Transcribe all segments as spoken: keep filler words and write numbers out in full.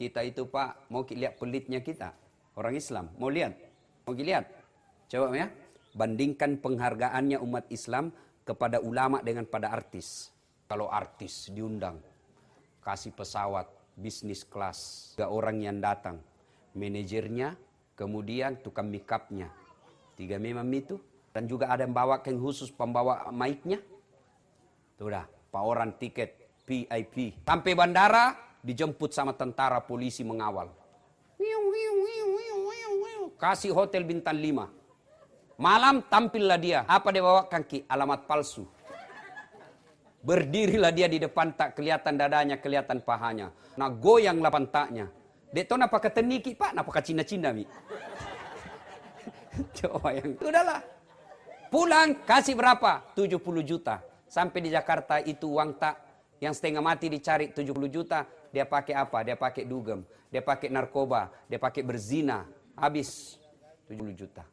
kita itu Pak, mau lihat pelitnya kita. Orang Islam, mau lihat? Mau lihat? Coba ya. Bandingkan penghargaannya umat Islam kepada ulama dengan pada artis. Kalau artis diundang, kasih pesawat, bisnis kelas. Tiga orang yang datang. Manajernya, kemudian tukang make up-nya. Tiga memang itu. Dan juga ada yang bawa yang khusus pembawa mic-nya. Tuh dah, Pak orang tiket V I P. Sampai bandara, dijemput sama tentara polisi mengawal. Kasih hotel bintang lima. Malam tampillah dia. Apa dia bawa kaki? Alamat palsu. Berdirilah dia di depan, tak kelihatan dadanya, kelihatan pahanya. Nah goyanglah pantaknya. Dek tahu napa kata niki Pak? Napa kata Cina-Cina mi? Coba yang udahlah. Pulang kasih berapa? tujuh puluh juta. Sampai di Jakarta itu uang tak yang setengah mati dicari tujuh puluh juta. Dia pakai apa? Dia pakai dugem. Dia pakai narkoba. Dia pakai berzina. Habis tujuh puluh juta.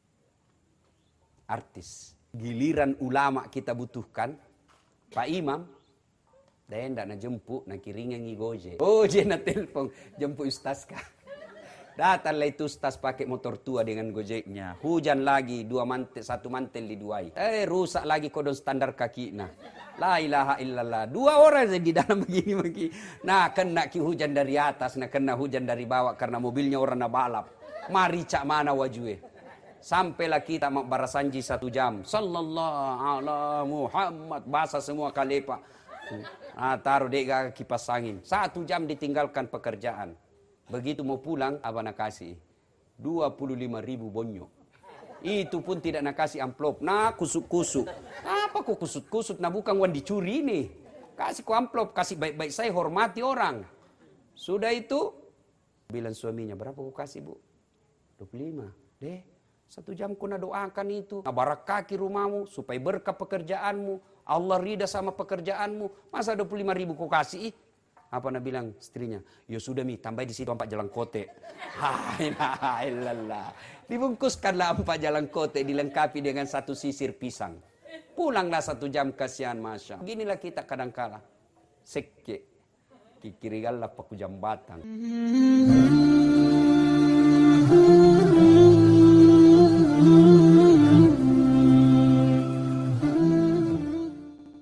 Artis. Giliran ulama kita butuhkan. Pak Imam. Dia hendak na jemput. Na kiringan ngi goje. Oh dia na telepon. Jemput ustaz kah? Datanglah itu ustaz pakai motor tua dengan gojeknya. Hujan lagi. Dua mantel, satu mantel diduai. Eh rusak lagi kodon standar kaki. Nah. La ilaha illallah. Dua orang saja di dalam begini-begini. Nah kena ki hujan dari atas. Nah kena hujan dari bawah. Karena mobilnya orang na balap. Mari cak mana wajue. Sampailah kita barasanji satu jam. Sallallahu ala Muhammad. Bahasa semua kalepa. Nah, taruh dek kipas angin. Satu jam ditinggalkan pekerjaan. Begitu mau pulang, apa nak kasih? dua puluh lima ribu bonyo. Itu pun tidak nak kasih amplop. Nah, kusuk-kusuk. Apa kok kusut-kusut? Nah, bukan uang dicuri nih. Kasih ku amplop, kasih baik-baik saya, hormati orang. Sudah itu, bilang suaminya, berapa ku kasih bu? dua puluh lima. Deh, satu jam ku nak doakan itu. Nah, barak kaki rumahmu, supaya berkah pekerjaanmu. Allah ridha sama pekerjaanmu. Masa dua puluh lima ribu ku kasih? Apa nak bilang istrinya? Ya sudah mi, tambah di situ empat jalan kote. Alhamdulillah. Dibungkuskanlah empat jalan kote, dilengkapi dengan satu sisir pisang. Pulanglah satu jam kasihan masya. Beginilah kita kadang-kala. Sekke. Kikirigalah paku jambatan. Mm-hmm.